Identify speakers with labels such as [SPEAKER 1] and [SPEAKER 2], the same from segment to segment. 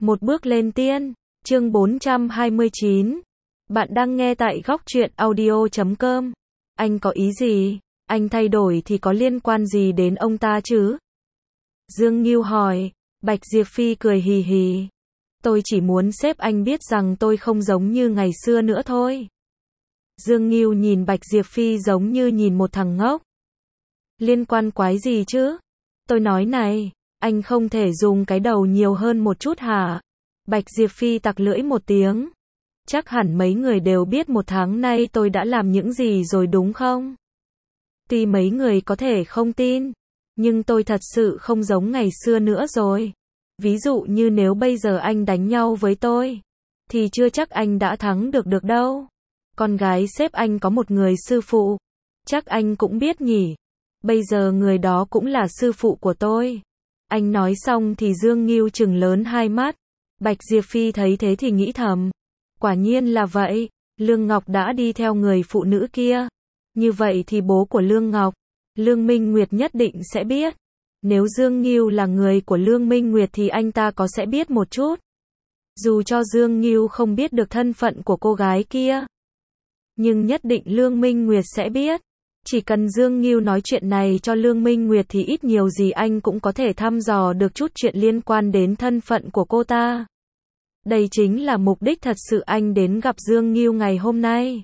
[SPEAKER 1] Một bước lên tiên, chương 429. Bạn đang nghe tại góc truyện audio.com. Anh có ý gì? Anh thay đổi thì có liên quan gì đến ông ta chứ? Dương Ngưu hỏi. Bạch Diệp Phi cười hì hì. Tôi chỉ muốn sếp anh biết rằng tôi không giống như ngày xưa nữa thôi. Dương Ngưu nhìn Bạch Diệp Phi giống như nhìn một thằng ngốc. Liên quan quái gì chứ? Tôi nói này, anh không thể dùng cái đầu nhiều hơn một chút hả? Bạch Diệp Phi tặc lưỡi một tiếng. Chắc hẳn mấy người đều biết một tháng nay tôi đã làm những gì rồi đúng không? Tuy mấy người có thể không tin, nhưng tôi thật sự không giống ngày xưa nữa rồi. Ví dụ như nếu bây giờ anh đánh nhau với tôi, thì chưa chắc anh đã thắng được đâu. Con gái sếp anh có một người sư phụ, chắc anh cũng biết nhỉ. Bây giờ người đó cũng là sư phụ của tôi. Anh nói xong thì Dương Ngưu trừng lớn hai mắt. Bạch Diệp Phi thấy thế thì nghĩ thầm. Quả nhiên là vậy, Lương Ngọc đã đi theo người phụ nữ kia. Như vậy thì bố của Lương Ngọc, Lương Minh Nguyệt nhất định sẽ biết. Nếu Dương Ngưu là người của Lương Minh Nguyệt thì anh ta có sẽ biết một chút. Dù cho Dương Ngưu không biết được thân phận của cô gái kia, nhưng nhất định Lương Minh Nguyệt sẽ biết. Chỉ cần Dương Ngưu nói chuyện này cho Lương Minh Nguyệt thì ít nhiều gì anh cũng có thể thăm dò được chút chuyện liên quan đến thân phận của cô ta. Đây chính là mục đích thật sự anh đến gặp Dương Ngưu ngày hôm nay.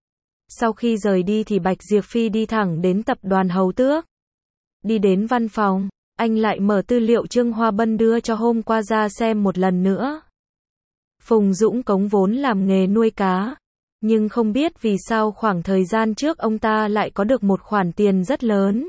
[SPEAKER 1] Sau khi rời đi thì Bạch Diệp Phi đi thẳng đến tập đoàn Hầu Tước. Đi đến văn phòng, anh lại mở tư liệu Trương Hoa Bân đưa cho hôm qua ra xem một lần nữa. Phùng Dũng Cống vốn làm nghề nuôi cá, nhưng không biết vì sao khoảng thời gian trước ông ta lại có được một khoản tiền rất lớn.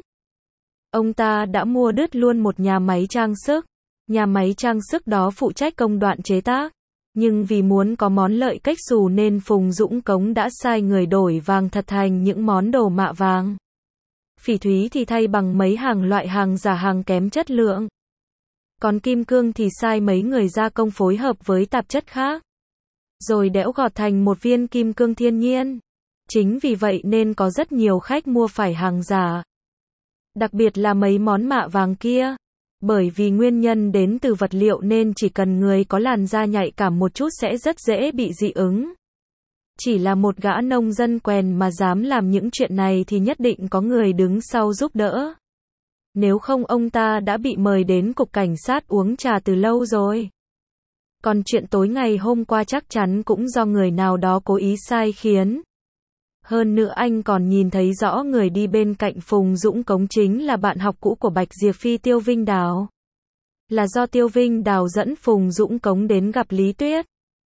[SPEAKER 1] Ông ta đã mua đứt luôn một nhà máy trang sức. Nhà máy trang sức đó phụ trách công đoạn chế tác. Nhưng vì muốn có món lợi cách xù nên Phùng Dũng Cống đã sai người đổi vàng thật thành những món đồ mạ vàng. Phỉ thúy thì thay bằng mấy hàng loại hàng giả hàng kém chất lượng. Còn kim cương thì sai mấy người gia công phối hợp với tạp chất khác, rồi đẽo gọt thành một viên kim cương thiên nhiên. Chính vì vậy nên có rất nhiều khách mua phải hàng giả. Đặc biệt là mấy món mạ vàng kia. Bởi vì nguyên nhân đến từ vật liệu nên chỉ cần người có làn da nhạy cảm một chút sẽ rất dễ bị dị ứng. Chỉ là một gã nông dân quèn mà dám làm những chuyện này thì nhất định có người đứng sau giúp đỡ. Nếu không ông ta đã bị mời đến cục cảnh sát uống trà từ lâu rồi. Còn chuyện tối ngày hôm qua chắc chắn cũng do người nào đó cố ý sai khiến. Hơn nữa anh còn nhìn thấy rõ người đi bên cạnh Phùng Dũng Cống chính là bạn học cũ của Bạch Diệp Phi, Tiêu Vinh Đào. Là do Tiêu Vinh Đào dẫn Phùng Dũng Cống đến gặp Lý Tuyết,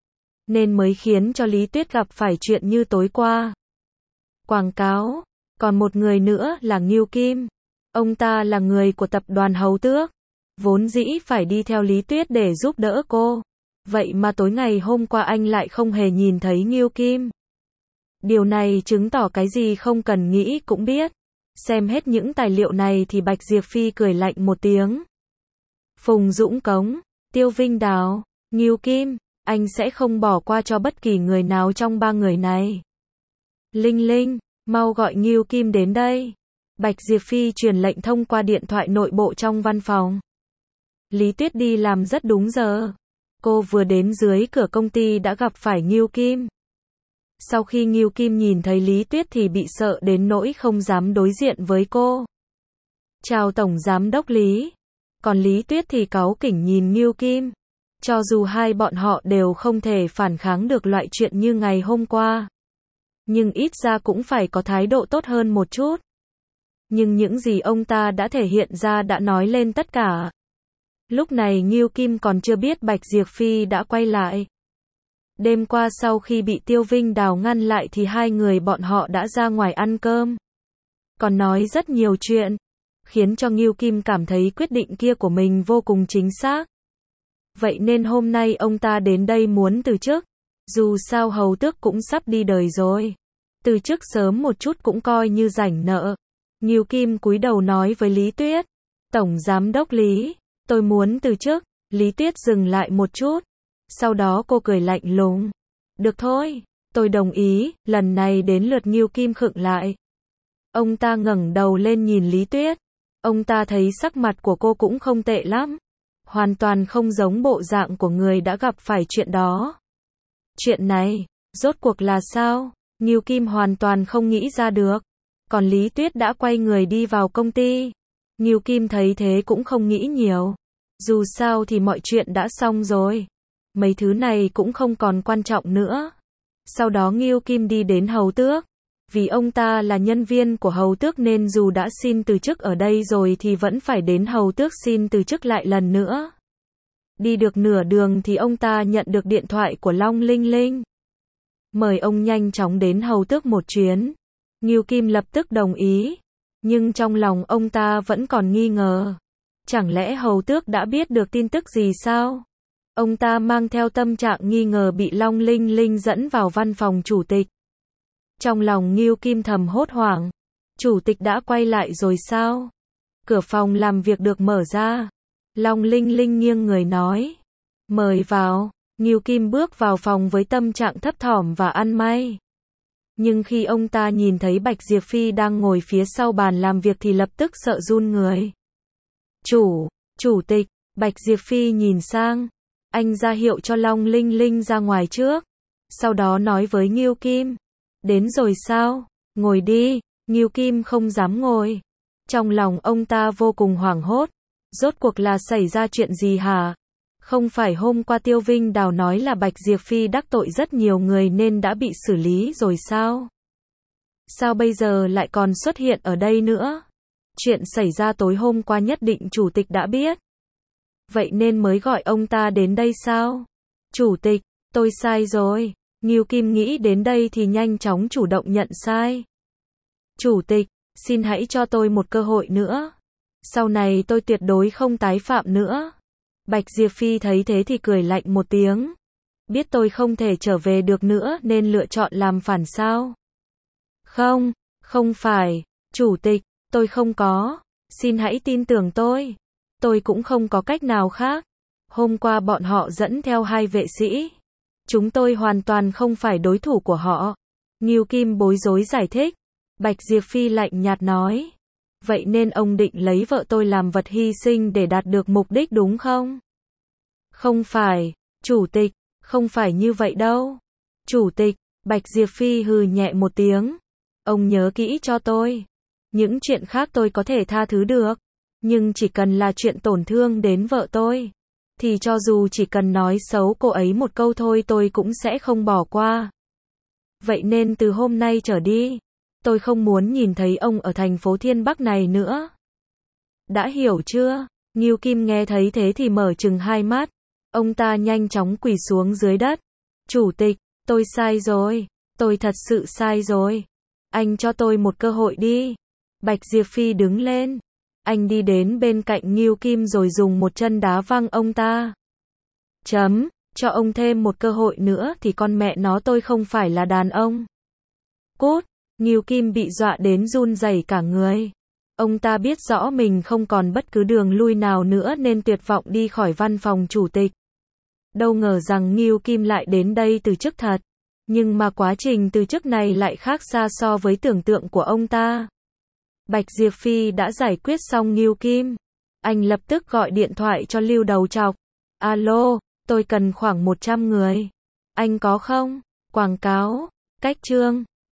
[SPEAKER 1] nên mới khiến cho Lý Tuyết gặp phải chuyện như tối qua. Quảng cáo. Còn một người nữa là Ngưu Kim. Ông ta là người của tập đoàn Hầu Tước, vốn dĩ phải đi theo Lý Tuyết để giúp đỡ cô. Vậy mà tối ngày hôm qua anh lại không hề nhìn thấy Ngưu Kim. Điều này chứng tỏ cái gì không cần nghĩ cũng biết. Xem hết những tài liệu này thì Bạch Diệp Phi cười lạnh một tiếng. Phùng Dũng Cống, Tiêu Vinh Đào, Ngưu Kim, anh sẽ không bỏ qua cho bất kỳ người nào trong ba người này. Linh Linh, mau gọi Ngưu Kim đến đây. Bạch Diệp Phi truyền lệnh thông qua điện thoại nội bộ trong văn phòng. Lý Tuyết đi làm rất đúng giờ. Cô vừa đến dưới cửa công ty đã gặp phải Ngưu Kim. Sau khi Ngưu Kim nhìn thấy Lý Tuyết thì bị sợ đến nỗi không dám đối diện với cô. Chào Tổng Giám đốc Lý. Còn Lý Tuyết thì cáu kỉnh nhìn Ngưu Kim. Cho dù hai bọn họ đều không thể phản kháng được loại chuyện như ngày hôm qua, nhưng ít ra cũng phải có thái độ tốt hơn một chút. Nhưng những gì ông ta đã thể hiện ra đã nói lên tất cả. Lúc này Ngưu Kim còn chưa biết Bạch Diệp Phi đã quay lại. Đêm qua sau khi bị Tiêu Vinh Đào ngăn lại thì hai người bọn họ đã ra ngoài ăn cơm. Còn nói rất nhiều chuyện, khiến cho Ngưu Kim cảm thấy quyết định kia của mình vô cùng chính xác. Vậy nên hôm nay ông ta đến đây muốn từ chức. Dù sao Hầu Tước cũng sắp đi đời rồi. Từ chức sớm một chút cũng coi như rảnh nợ. Ngưu Kim cúi đầu nói với Lý Tuyết. Tổng Giám đốc Lý, tôi muốn từ chức. Lý Tuyết dừng lại một chút. Sau đó cô cười lạnh lùng. Được thôi, tôi đồng ý. Lần này đến lượt Ngưu Kim khựng lại. Ông ta ngẩng đầu lên nhìn Lý Tuyết. Ông ta thấy sắc mặt của cô cũng không tệ lắm. hoàn toàn không giống bộ dạng của người đã gặp phải chuyện đó. Chuyện này, rốt cuộc là sao? Ngưu Kim hoàn toàn không nghĩ ra được. Còn Lý Tuyết đã quay người đi vào công ty. Ngưu Kim thấy thế cũng không nghĩ nhiều. Dù sao thì mọi chuyện đã xong rồi. Mấy thứ này cũng không còn quan trọng nữa. Sau đó Ngưu Kim đi đến Hầu Tước. Vì ông ta là nhân viên của Hầu Tước nên dù đã xin từ chức ở đây rồi thì vẫn phải đến Hầu Tước xin từ chức lại lần nữa. Đi được nửa đường thì ông ta nhận được điện thoại của Long Linh Linh. Mời ông nhanh chóng đến Hầu Tước một chuyến. Ngưu Kim lập tức đồng ý. Nhưng trong lòng ông ta vẫn còn nghi ngờ. Chẳng lẽ Hầu Tước đã biết được tin tức gì sao? Ông ta mang theo tâm trạng nghi ngờ bị Long Linh Linh dẫn vào văn phòng chủ tịch. Trong lòng Ngưu Kim thầm hốt hoảng. Chủ tịch đã quay lại rồi sao? Cửa phòng làm việc được mở ra. Long Linh Linh nghiêng người nói. Mời vào. Ngưu Kim bước vào phòng với tâm trạng thấp thỏm và ăn may. Nhưng khi ông ta nhìn thấy Bạch Diệp Phi đang ngồi phía sau bàn làm việc thì lập tức sợ run người. Chủ tịch, Bạch Diệp Phi nhìn sang. Anh ra hiệu cho Long Linh Linh ra ngoài trước. Sau đó nói với Ngưu Kim. Đến rồi sao? Ngồi đi. Ngưu Kim không dám ngồi. Trong lòng ông ta vô cùng hoảng hốt. Rốt cuộc là xảy ra chuyện gì hả? Không phải hôm qua Tiêu Vinh Đào nói là Bạch Diệp Phi đắc tội rất nhiều người nên đã bị xử lý rồi sao? Sao bây giờ lại còn xuất hiện ở đây nữa? Chuyện xảy ra tối hôm qua nhất định chủ tịch đã biết. Vậy nên mới gọi ông ta đến đây sao? Chủ tịch, tôi sai rồi. Ngưu Kim nghĩ đến đây thì nhanh chóng chủ động nhận sai. Chủ tịch, xin hãy cho tôi một cơ hội nữa. Sau này tôi tuyệt đối không tái phạm nữa. Bạch Diệp Phi thấy thế thì cười lạnh một tiếng. Biết tôi không thể trở về được nữa nên lựa chọn làm phản sao? Không phải, chủ tịch, tôi không có. Xin hãy tin tưởng tôi. Tôi cũng không có cách nào khác. Hôm qua bọn họ dẫn theo 2 vệ sĩ. Chúng tôi hoàn toàn không phải đối thủ của họ. Ngưu Kim bối rối giải thích. Bạch Diệp Phi lạnh nhạt nói. Vậy nên ông định lấy vợ tôi làm vật hy sinh để đạt được mục đích đúng không? Không phải, chủ tịch, không phải như vậy đâu. Chủ tịch, Bạch Diệp Phi hừ nhẹ một tiếng. Ông nhớ kỹ cho tôi. Những chuyện khác tôi có thể tha thứ được. Nhưng chỉ cần là chuyện tổn thương đến vợ tôi. Thì cho dù chỉ cần nói xấu cô ấy một câu thôi tôi cũng sẽ không bỏ qua. Vậy nên từ hôm nay trở đi. Tôi không muốn nhìn thấy ông ở thành phố Thiên Bắc này nữa. Đã hiểu chưa? Ngưu Kim nghe thấy thế thì mở trừng hai mắt. Ông ta nhanh chóng quỳ xuống dưới đất. Chủ tịch, tôi sai rồi. Tôi thật sự sai rồi. Anh cho tôi một cơ hội đi. Bạch Diệp Phi đứng lên. Anh đi đến bên cạnh Ngưu Kim rồi dùng một chân đá văng ông ta. Cho ông thêm một cơ hội nữa thì con mẹ nó tôi không phải là đàn ông. Cút. Ngưu Kim bị dọa đến run rẩy cả người. Ông ta biết rõ mình không còn bất cứ đường lui nào nữa nên tuyệt vọng đi khỏi văn phòng chủ tịch. Đâu ngờ rằng Ngưu Kim lại đến đây từ chức thật. Nhưng mà quá trình từ chức này lại khác xa so với tưởng tượng của ông ta. Bạch Diệp Phi đã giải quyết xong Ngưu Kim. Anh lập tức gọi điện thoại cho Lưu Đầu Trọc. Alo, tôi cần khoảng 100 người. Anh có không? Quảng cáo, cách chương.